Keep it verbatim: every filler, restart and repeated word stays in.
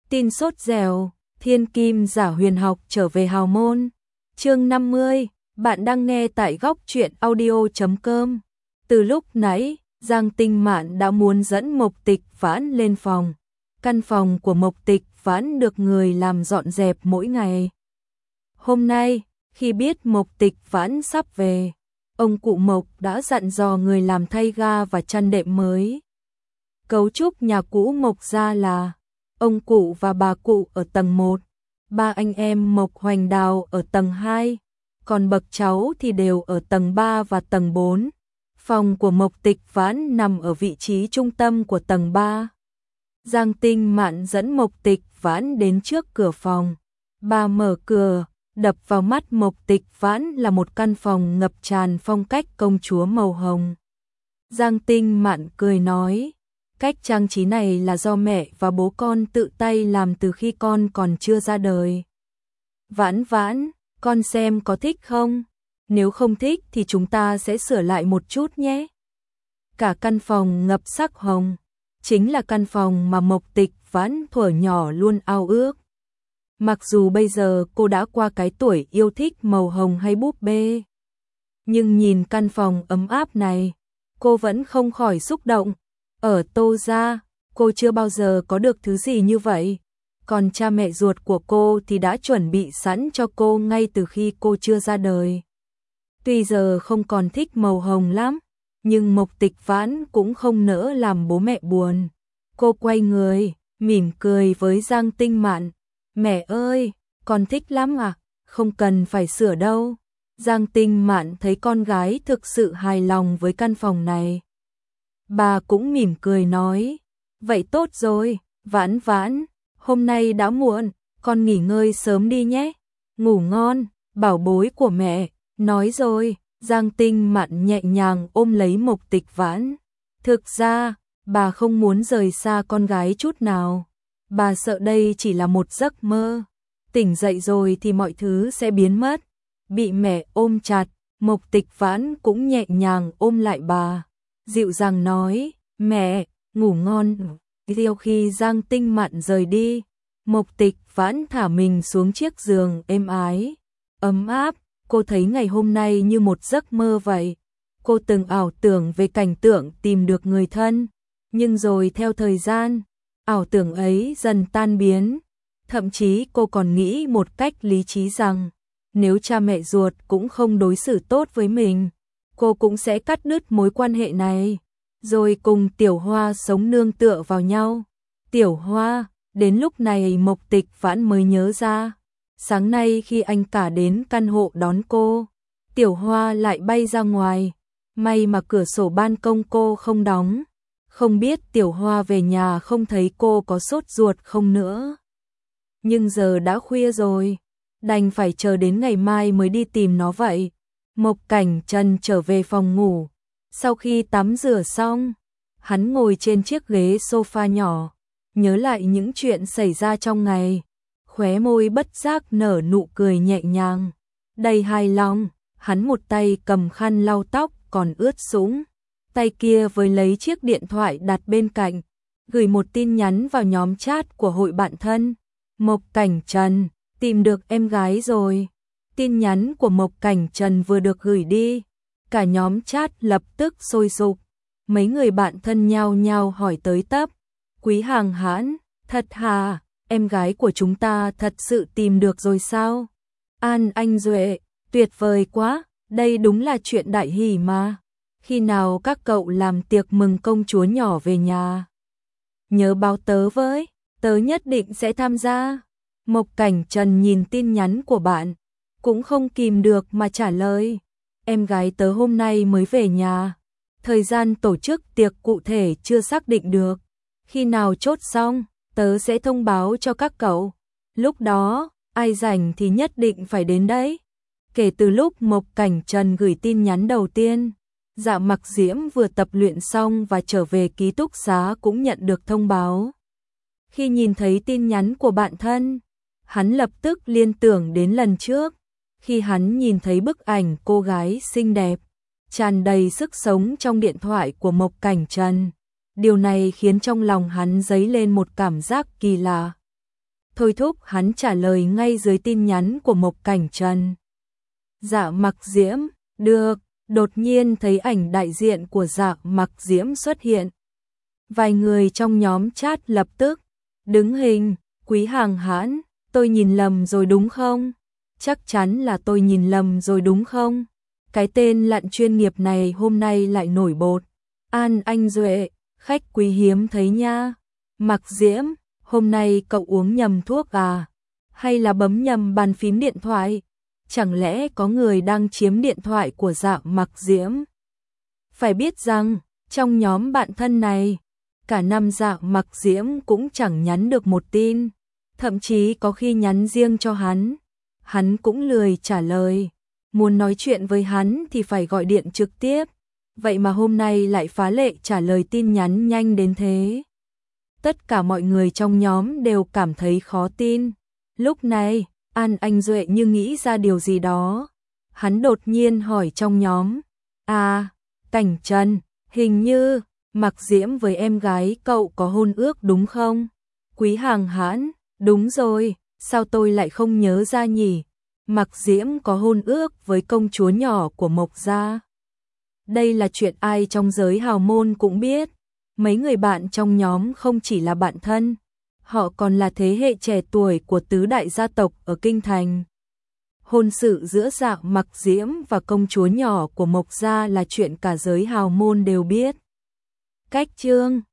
Tin sốt dẻo, thiên kim giả huyền học trở về hào môn. Chương năm mươi, bạn đang nghe tại góc truyện audio chấm com. Từ lúc nãy, Giang Tinh Mạn đã muốn dẫn Mộc Tịch Vãn lên phòng. Căn phòng của Mộc Tịch Vãn được người làm dọn dẹp mỗi ngày. Hôm nay, khi biết Mộc Tịch Vãn sắp về, ông cụ Mộc đã dặn dò người làm thay ga và chăn đệm mới. Cấu trúc nhà cũ Mộc gia là ông cụ và bà cụ ở tầng một, ba anh em Mộc Hoành Đào ở tầng hai, còn bậc cháu thì đều ở tầng ba và tầng bốn. Phòng của Mộc Tịch Vãn nằm ở vị trí trung tâm của tầng ba. Giang Tinh Mạn dẫn Mộc Tịch Vãn đến trước cửa phòng. Bà mở cửa, đập vào mắt Mộc Tịch Vãn là một căn phòng ngập tràn phong cách công chúa màu hồng. Giang Tinh Mạn cười nói, cách trang trí này là do mẹ và bố con tự tay làm từ khi con còn chưa ra đời. Vãn Vãn, con xem có thích không? Nếu không thích thì chúng ta sẽ sửa lại một chút nhé. Cả căn phòng ngập sắc hồng, chính là căn phòng mà Mộc Tịch Vãn thuở nhỏ luôn ao ước. Mặc dù bây giờ cô đã qua cái tuổi yêu thích màu hồng hay búp bê, nhưng nhìn căn phòng ấm áp này, cô vẫn không khỏi xúc động. Ở Tô gia, cô chưa bao giờ có được thứ gì như vậy, còn cha mẹ ruột của cô thì đã chuẩn bị sẵn cho cô ngay từ khi cô chưa ra đời. Tuy giờ không còn thích màu hồng lắm, nhưng Mộc Tịch Vãn cũng không nỡ làm bố mẹ buồn. Cô quay người, mỉm cười với Giang Tinh Mạn. Mẹ ơi, con thích lắm à, không cần phải sửa đâu. Giang Tinh Mạn thấy con gái thực sự hài lòng với căn phòng này. Bà cũng mỉm cười nói, vậy tốt rồi, Vãn Vãn, hôm nay đã muộn, con nghỉ ngơi sớm đi nhé. Ngủ ngon, bảo bối của mẹ. Nói rồi, Giang Tinh Mạn nhẹ nhàng ôm lấy Mộc Tịch Vãn. Thực ra, bà không muốn rời xa con gái chút nào. Bà sợ đây chỉ là một giấc mơ. Tỉnh dậy rồi thì mọi thứ sẽ biến mất. Bị mẹ ôm chặt, Mộc Tịch Vãn cũng nhẹ nhàng ôm lại bà. Dịu dàng nói, mẹ, ngủ ngon. Sau khi Giang Tinh Mạn rời đi, Mộc Tịch Vãn thả mình xuống chiếc giường êm ái, ấm áp. Cô thấy ngày hôm nay như một giấc mơ vậy. Cô từng ảo tưởng về cảnh tượng tìm được người thân, nhưng rồi theo thời gian, ảo tưởng ấy dần tan biến. Thậm chí cô còn nghĩ một cách lý trí rằng, nếu cha mẹ ruột cũng không đối xử tốt với mình, cô cũng sẽ cắt đứt mối quan hệ này, rồi cùng Tiểu Hoa sống nương tựa vào nhau. Tiểu Hoa, đến lúc này Mộc Tịch Vãn mới nhớ ra. Sáng nay khi anh cả đến căn hộ đón cô, Tiểu Hoa lại bay ra ngoài. May mà cửa sổ ban công cô không đóng. Không biết Tiểu Hoa về nhà không thấy cô có sốt ruột không nữa. Nhưng giờ đã khuya rồi, đành phải chờ đến ngày mai mới đi tìm nó vậy. Mộc Cảnh Trần trở về phòng ngủ. Sau khi tắm rửa xong, hắn ngồi trên chiếc ghế sofa nhỏ, nhớ lại những chuyện xảy ra trong ngày. Khóe môi bất giác nở nụ cười nhẹ nhàng, đầy hài lòng. Hắn một tay cầm khăn lau tóc còn ướt sũng, tay kia với lấy chiếc điện thoại đặt bên cạnh, gửi một tin nhắn vào nhóm chat của hội bạn thân. Mộc Cảnh Trần, tìm được em gái rồi. Tin nhắn của Mộc Cảnh Trần vừa được gửi đi, cả nhóm chat lập tức sôi sục. Mấy người bạn thân nhao nhao hỏi tới tấp. Quý Hàng Hãn, thật hà? Em gái của chúng ta thật sự tìm được rồi sao? An Anh Duệ, tuyệt vời quá, đây đúng là chuyện đại hỷ mà. Khi nào các cậu làm tiệc mừng công chúa nhỏ về nhà, nhớ báo tớ với, tớ nhất định sẽ tham gia. Mộc Cảnh Trần nhìn tin nhắn của bạn, cũng không kìm được mà trả lời. Em gái tớ hôm nay mới về nhà, thời gian tổ chức tiệc cụ thể chưa xác định được. Khi nào chốt xong, tớ sẽ thông báo cho các cậu. Lúc đó, ai rảnh thì nhất định phải đến đấy. Kể từ lúc Mộc Cảnh Trần gửi tin nhắn đầu tiên, Dạ Mặc Diễm vừa tập luyện xong và trở về ký túc xá cũng nhận được thông báo. Khi nhìn thấy tin nhắn của bạn thân, hắn lập tức liên tưởng đến lần trước, khi hắn nhìn thấy bức ảnh cô gái xinh đẹp, tràn đầy sức sống trong điện thoại của Mộc Cảnh Trần. Điều này khiến trong lòng hắn dấy lên một cảm giác kỳ lạ. thôi thúc hắn trả lời ngay dưới tin nhắn của Mộc Cảnh Trần. Dạ Mặc Diễm, được, đột nhiên thấy ảnh đại diện của Dạ Mặc Diễm xuất hiện. Vài người trong nhóm chat lập tức đứng hình, Quý Hàng Hãn, tôi nhìn lầm rồi đúng không? Chắc chắn là tôi nhìn lầm rồi đúng không? Cái tên lặn chuyên nghiệp này hôm nay lại nổi bột. An Anh Duệ, khách quý hiếm thấy nha. Mặc Diễm, hôm nay cậu uống nhầm thuốc à? Hay là bấm nhầm bàn phím điện thoại? Chẳng lẽ có người đang chiếm điện thoại của Dạ Mặc Diễm? Phải biết rằng, trong nhóm bạn thân này, cả năm Dạ Mặc Diễm cũng chẳng nhắn được một tin, thậm chí có khi nhắn riêng cho hắn, hắn cũng lười trả lời. Muốn nói chuyện với hắn thì phải gọi điện trực tiếp, vậy mà hôm nay lại phá lệ trả lời tin nhắn nhanh đến thế. Tất cả mọi người trong nhóm đều cảm thấy khó tin. Lúc này, An Anh Duệ như nghĩ ra điều gì đó. Hắn đột nhiên hỏi trong nhóm, à, Cảnh Trần, hình như Mặc Diễm với em gái cậu có hôn ước đúng không? Quý Hàng Hãn, đúng rồi, sao tôi lại không nhớ ra nhỉ? Mặc Diễm có hôn ước với công chúa nhỏ của Mộc gia. Đây là chuyện ai trong giới hào môn cũng biết. Mấy người bạn trong nhóm không chỉ là bạn thân, họ còn là thế hệ trẻ tuổi của tứ đại gia tộc ở Kinh Thành. Hôn sự giữa Dạ Mặc Diễm và công chúa nhỏ của Mộc gia là chuyện cả giới hào môn đều biết. Cách chương